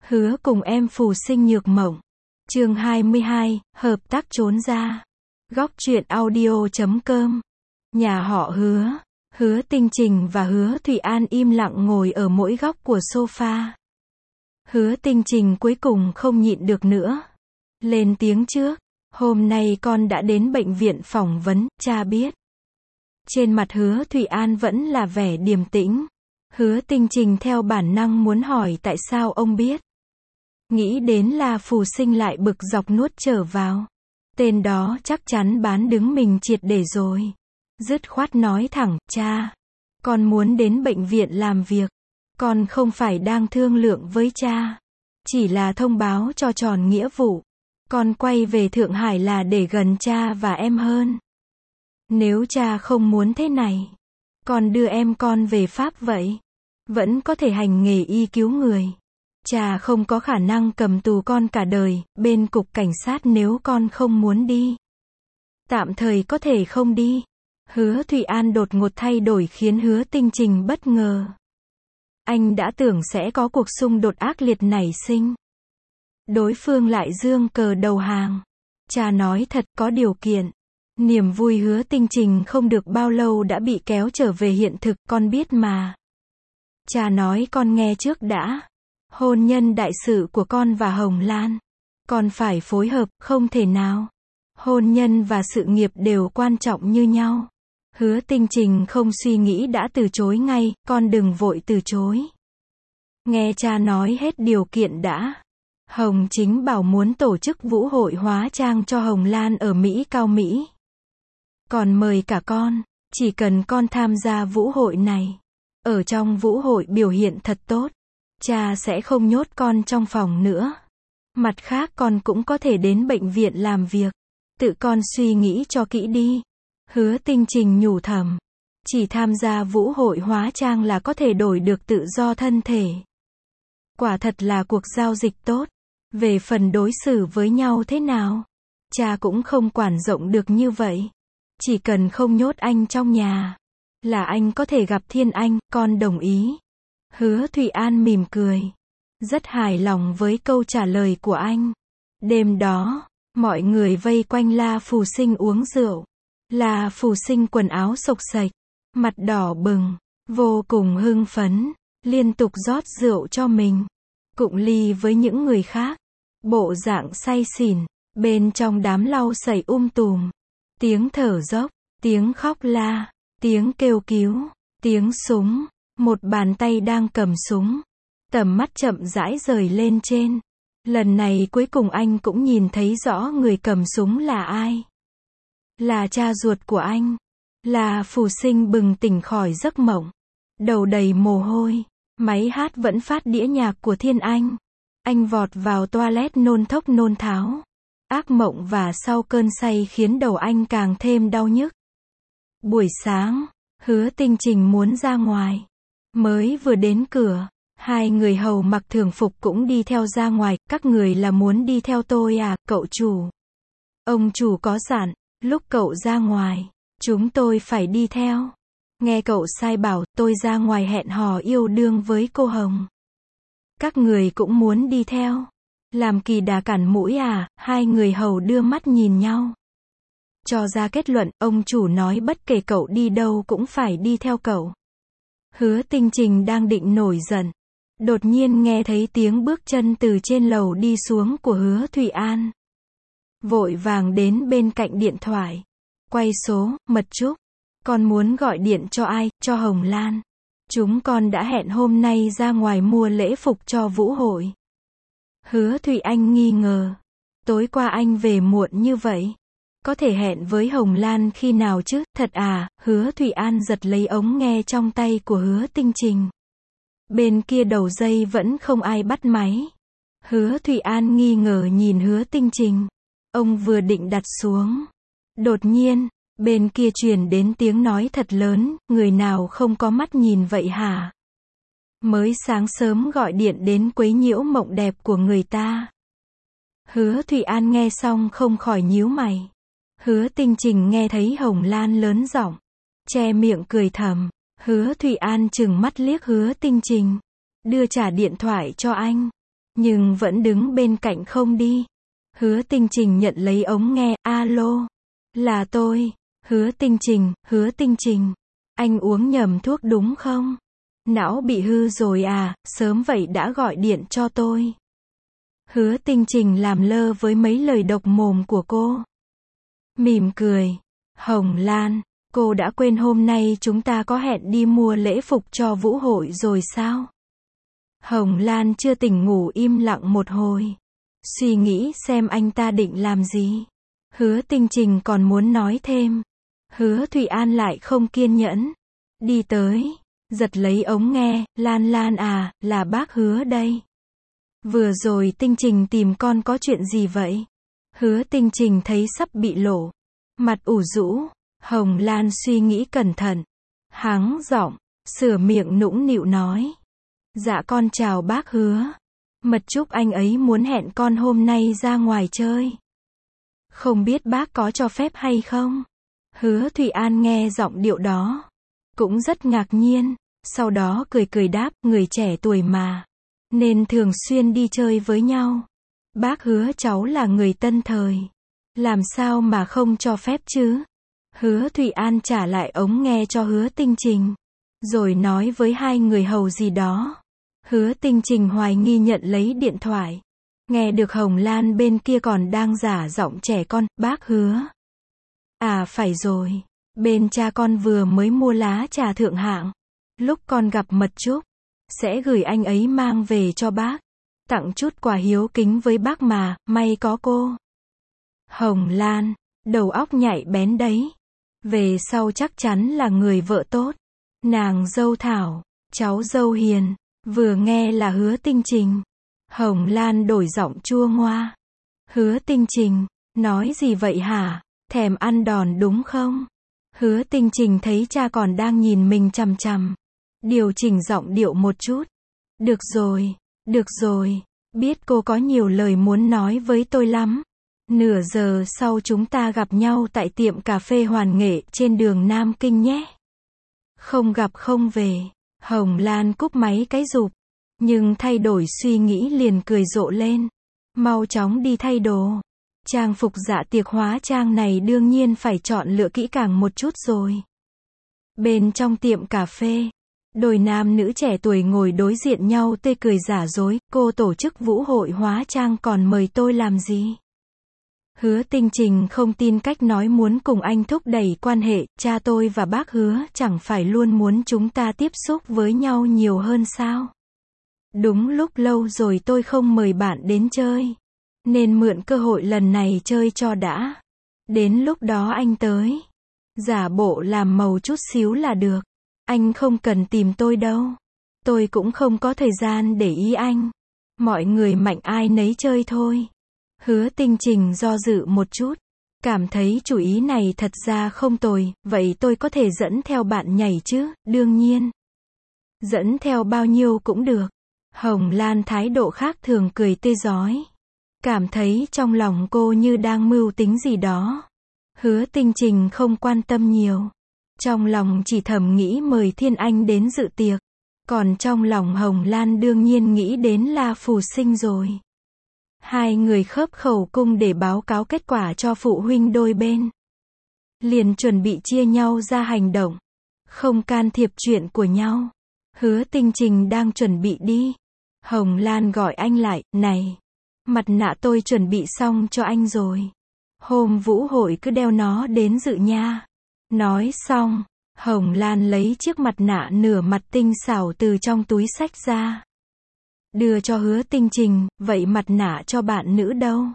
Hứa cùng em phù sinh nhược mộng. Chương 22, hợp tác trốn ra. Góc truyện audio.com. Nhà họ Hứa. Hứa Tinh Trình và Hứa Thụy An im lặng ngồi ở mỗi góc của sofa. Hứa Tinh Trình cuối cùng không nhịn được nữa. Lên tiếng trước. Hôm nay con đã đến bệnh viện phỏng vấn, cha biết. Trên mặt Hứa Thụy An vẫn là vẻ điềm tĩnh. Hứa Tinh Trình theo bản năng muốn hỏi tại sao ông biết. Nghĩ đến là phù sinh lại bực dọc nuốt trở vào. Tên đó chắc chắn bán đứng mình triệt để rồi. Dứt khoát nói thẳng, cha. Con muốn đến bệnh viện làm việc. Con không phải đang thương lượng với cha. Chỉ là thông báo cho tròn nghĩa vụ. Con quay về Thượng Hải là để gần cha và em hơn. Nếu cha không muốn thế này, con đưa em con về Pháp vậy. Vẫn có thể hành nghề y cứu người. Cha không có khả năng cầm tù con cả đời, bên cục cảnh sát nếu con không muốn đi. Tạm thời có thể không đi. Hứa Thụy An đột ngột thay đổi khiến Hứa Tinh Trình bất ngờ. Anh đã tưởng sẽ có cuộc xung đột ác liệt nảy sinh. Đối phương lại giương cờ đầu hàng. Cha nói thật có điều kiện. Niềm vui Hứa Tinh Trình không được bao lâu đã bị kéo trở về hiện thực, con biết mà. Cha nói con nghe trước đã. Hôn nhân đại sự của con và Hồng Lan. Con phải phối hợp, không thể nào. Hôn nhân và sự nghiệp đều quan trọng như nhau. Hứa Tinh Trình không suy nghĩ đã từ chối ngay, con đừng vội từ chối. Nghe cha nói hết điều kiện đã. Hồng Chính bảo muốn tổ chức vũ hội hóa trang cho Hồng Lan ở Mỹ Cao Mỹ. Còn mời cả con, chỉ cần con tham gia vũ hội này. Ở trong vũ hội biểu hiện thật tốt. Cha sẽ không nhốt con trong phòng nữa. Mặt khác con cũng có thể đến bệnh viện làm việc. Tự con suy nghĩ cho kỹ đi. Hứa Tinh Trình nhủ thầm. Chỉ tham gia vũ hội hóa trang là có thể đổi được tự do thân thể. Quả thật là cuộc giao dịch tốt. Về phần đối xử với nhau thế nào, cha cũng không quản rộng được như vậy. Chỉ cần không nhốt anh trong nhà, là anh có thể gặp Thiên Anh, con đồng ý. Hứa Thụy An mỉm cười. Rất hài lòng với câu trả lời của anh. Đêm đó, mọi người vây quanh La Phù Sinh uống rượu. La Phù Sinh quần áo xộc xệch, mặt đỏ bừng, vô cùng hưng phấn, liên tục rót rượu cho mình. Cụng ly với những người khác. Bộ dạng say xỉn, bên trong đám lau sẩy tùm. Tiếng thở dốc, tiếng khóc la, tiếng kêu cứu, tiếng súng. Một bàn tay đang cầm súng. Tầm mắt chậm rãi rời lên trên. Lần này cuối cùng anh cũng nhìn thấy rõ người cầm súng là ai. Là cha ruột của anh. Là Phù Sinh bừng tỉnh khỏi giấc mộng. Đầu đầy mồ hôi. Máy hát vẫn phát đĩa nhạc của Thiên Anh. Anh vọt vào toilet nôn thốc nôn tháo. Ác mộng và sau cơn say khiến đầu anh càng thêm đau nhức. Buổi sáng, Hứa Tinh Trình muốn ra ngoài. Mới vừa đến cửa, hai người hầu mặc thường phục cũng đi theo ra ngoài. Các người là muốn đi theo tôi à, cậu chủ? Ông chủ có dặn, lúc cậu ra ngoài, chúng tôi phải đi theo. Nghe cậu sai bảo, tôi ra ngoài hẹn hò yêu đương với cô Hồng. Các người cũng muốn đi theo. Làm kỳ đà cản mũi à? Hai người hầu đưa mắt nhìn nhau. Cho ra kết luận, ông chủ nói bất kể cậu đi đâu cũng phải đi theo cậu. Hứa Tinh Trình đang định nổi giận. Đột nhiên nghe thấy tiếng bước chân từ trên lầu đi xuống của Hứa Thụy An. Vội vàng đến bên cạnh điện thoại. Quay số, Mật Trúc. Con muốn gọi điện cho ai? Cho Hồng Lan. Chúng con đã hẹn hôm nay ra ngoài mua lễ phục cho vũ hội. Hứa Thụy Anh nghi ngờ. Tối qua anh về muộn như vậy. Có thể hẹn với Hồng Lan khi nào chứ? Thật à? Hứa Thụy An giật lấy ống nghe trong tay của Hứa Tinh Trình. Bên kia đầu dây vẫn không ai bắt máy. Hứa Thụy An nghi ngờ nhìn Hứa Tinh Trình. Ông vừa định đặt xuống. Đột nhiên, bên kia truyền đến tiếng nói thật lớn, người nào không có mắt nhìn vậy hả? Mới sáng sớm gọi điện đến quấy nhiễu mộng đẹp của người ta. Hứa Thụy An nghe xong không khỏi nhíu mày. Hứa Tinh Trình nghe thấy Hồng Lan lớn giọng, che miệng cười thầm. Hứa Thụy An trừng mắt liếc Hứa Tinh Trình, đưa trả điện thoại cho anh. nhưng vẫn đứng bên cạnh không đi. Hứa Tinh Trình nhận lấy ống nghe, alo, là tôi, Hứa Tinh Trình, anh uống nhầm thuốc đúng không? Não bị hư rồi à, sớm vậy đã gọi điện cho tôi. Hứa Tinh Trình làm lơ với mấy lời độc mồm của cô. Mỉm cười, Hồng Lan, cô đã quên hôm nay chúng ta có hẹn đi mua lễ phục cho vũ hội rồi sao? Hồng Lan chưa tỉnh ngủ im lặng một hồi. Suy nghĩ xem anh ta định làm gì. Hứa Tinh Trình còn muốn nói thêm. Hứa Thụy An lại không kiên nhẫn. Đi tới, giật lấy ống nghe, Lan Lan à, là bác Hứa đây. Vừa rồi Tinh Trình tìm con có chuyện gì vậy? Hứa Tinh Trình thấy sắp bị lộ. Mặt ủ rũ, Hồng Lan suy nghĩ cẩn thận. Hắng giọng, sửa miệng nũng nịu nói. Dạ con chào bác Hứa. Mật Trúc anh ấy muốn hẹn con hôm nay ra ngoài chơi. Không biết bác có cho phép hay không? Hứa Thụy An nghe giọng điệu đó. Cũng rất ngạc nhiên. Sau đó cười cười đáp, người trẻ tuổi mà. Nên thường xuyên đi chơi với nhau. Bác Hứa cháu là người tân thời. Làm sao mà không cho phép chứ? Hứa Thụy An trả lại ống nghe cho Hứa Tinh Trình. Rồi nói với hai người hầu gì đó. Hứa Tinh Trình hoài nghi nhận lấy điện thoại. Nghe được Hồng Lan bên kia còn đang giả giọng trẻ con, bác Hứa. À phải rồi, bên cha con vừa mới mua lá trà thượng hạng. Lúc con gặp Mật Trúc, sẽ gửi anh ấy mang về cho bác. Tặng chút quà hiếu kính với bác mà, may có cô. Hồng Lan, đầu óc nhạy bén đấy. Về sau chắc chắn là người vợ tốt. Nàng dâu Thảo, cháu dâu hiền. Vừa nghe là Hứa Tinh Trình. Hồng Lan đổi giọng chua ngoa. Hứa Tinh Trình, nói gì vậy hả? Thèm ăn đòn đúng không? Hứa Tinh Trình thấy cha còn đang nhìn mình chằm chằm. Điều chỉnh giọng điệu một chút. Được rồi, biết cô có nhiều lời muốn nói với tôi lắm. Nửa giờ sau chúng ta gặp nhau tại tiệm cà phê Hoàn Nghệ trên đường Nam Kinh nhé. Không gặp không về. Hồng Lan cúp máy cái rụp. Nhưng thay đổi suy nghĩ liền cười rộ lên. Mau chóng đi thay đồ. Trang phục dạ tiệc hóa trang này đương nhiên phải chọn lựa kỹ càng một chút rồi. Bên trong tiệm cà phê, đôi nam nữ trẻ tuổi ngồi đối diện nhau tươi cười giả dối. Cô tổ chức vũ hội hóa trang còn mời tôi làm gì? Hứa Tinh Trình không tin cách nói muốn cùng anh thúc đẩy quan hệ. Cha tôi và bác Hứa chẳng phải luôn muốn chúng ta tiếp xúc với nhau nhiều hơn sao? Đúng lúc lâu rồi tôi không mời bạn đến chơi. Nên mượn cơ hội lần này chơi cho đã. Đến lúc đó anh tới. Giả bộ làm màu chút xíu là được. Anh không cần tìm tôi đâu. Tôi cũng không có thời gian để ý anh. Mọi người mạnh ai nấy chơi thôi. Hứa Tinh Trình do dự một chút. Cảm thấy chủ ý này thật ra không tồi. Vậy tôi có thể dẫn theo bạn nhảy chứ? Đương nhiên. Dẫn theo bao nhiêu cũng được. Hồng Lan thái độ khác thường cười tươi rói. Cảm thấy trong lòng cô như đang mưu tính gì đó. Hứa Tinh Trình không quan tâm nhiều. Trong lòng chỉ thầm nghĩ mời Thiên Anh đến dự tiệc. Còn trong lòng Hồng Lan đương nhiên nghĩ đến La Phù Sinh rồi. Hai người khớp khẩu cung để báo cáo kết quả cho phụ huynh đôi bên. Liền chuẩn bị chia nhau ra hành động. Không can thiệp chuyện của nhau. Hứa Tinh Trình đang chuẩn bị đi. Hồng Lan gọi anh lại, này. Mặt nạ tôi chuẩn bị xong cho anh rồi. Hôm vũ hội cứ đeo nó đến dự nha. Nói xong, Hồng Lan lấy chiếc mặt nạ nửa mặt tinh xảo từ trong túi xách ra. Đưa cho Hứa Tinh Trình, vậy mặt nạ cho bạn nữ đâu?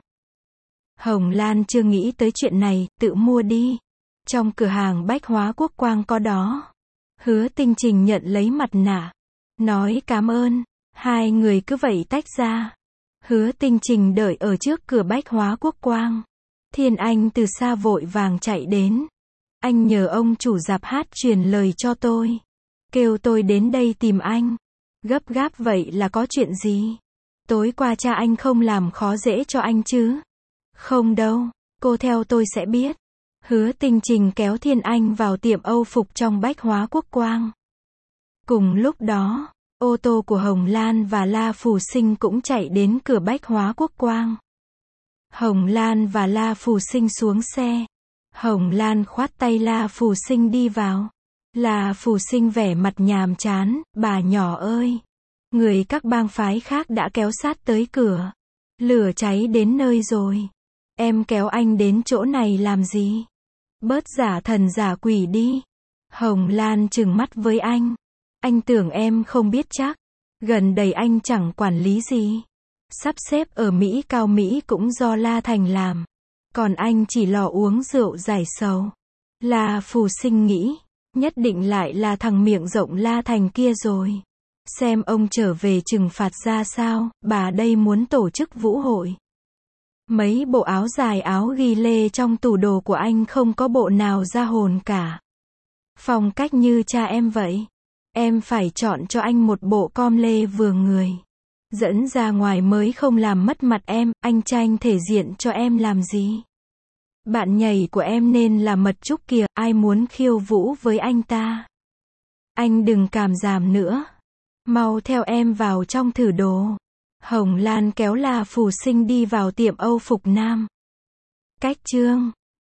Hồng Lan chưa nghĩ tới chuyện này, tự mua đi. Trong cửa hàng bách hóa Quốc Quang có đó. Hứa Tinh Trình nhận lấy mặt nạ. Nói cảm ơn. Hai người cứ vậy tách ra. Hứa Tinh Trình đợi ở trước cửa bách hóa Quốc Quang. Thiên Anh từ xa vội vàng chạy đến. Anh nhờ ông chủ rạp hát truyền lời cho tôi. Kêu tôi đến đây tìm anh. Gấp gáp vậy là có chuyện gì? Tối qua cha anh không làm khó dễ cho anh chứ? Không đâu, cô theo tôi sẽ biết. Hứa Tinh Trình kéo Thiên Anh vào tiệm Âu phục trong bách hóa Quốc Quang. Cùng lúc đó, Ô tô của Hồng Lan và La Phù Sinh cũng chạy đến cửa Bách Hóa Quốc Quang. Hồng Lan và La Phù Sinh xuống xe. Hồng Lan khoát tay La Phù Sinh đi vào. La Phù Sinh vẻ mặt nhàm chán, bà nhỏ ơi. Người các bang phái khác đã kéo sát tới cửa. Lửa cháy đến nơi rồi. Em kéo anh đến chỗ này làm gì? Bớt giả thần giả quỷ đi. Hồng Lan trừng mắt với anh. Anh tưởng em không biết chắc. Gần đây anh chẳng quản lý gì. Sắp xếp ở Mỹ Cao Mỹ cũng do La Thành làm. Còn anh chỉ lò uống rượu giải sầu. La Phù Sinh nghĩ, nhất định lại là thằng miệng rộng La Thành kia rồi. Xem ông trở về trừng phạt ra sao, bà đây muốn tổ chức vũ hội. Mấy bộ áo dài áo ghi lê trong tủ đồ của anh không có bộ nào ra hồn cả. Phong cách như cha em vậy. Em phải chọn cho anh một bộ com lê vừa người. Dẫn ra ngoài mới không làm mất mặt em, anh tranh thể diện cho em làm gì? Bạn nhảy của em nên là Mật Trúc kìa, ai muốn khiêu vũ với anh ta? Anh đừng càm ràm nữa. Mau theo em vào trong thử đồ. Hồng Lan kéo La Phù Sinh đi vào tiệm Âu phục nam. Cách chương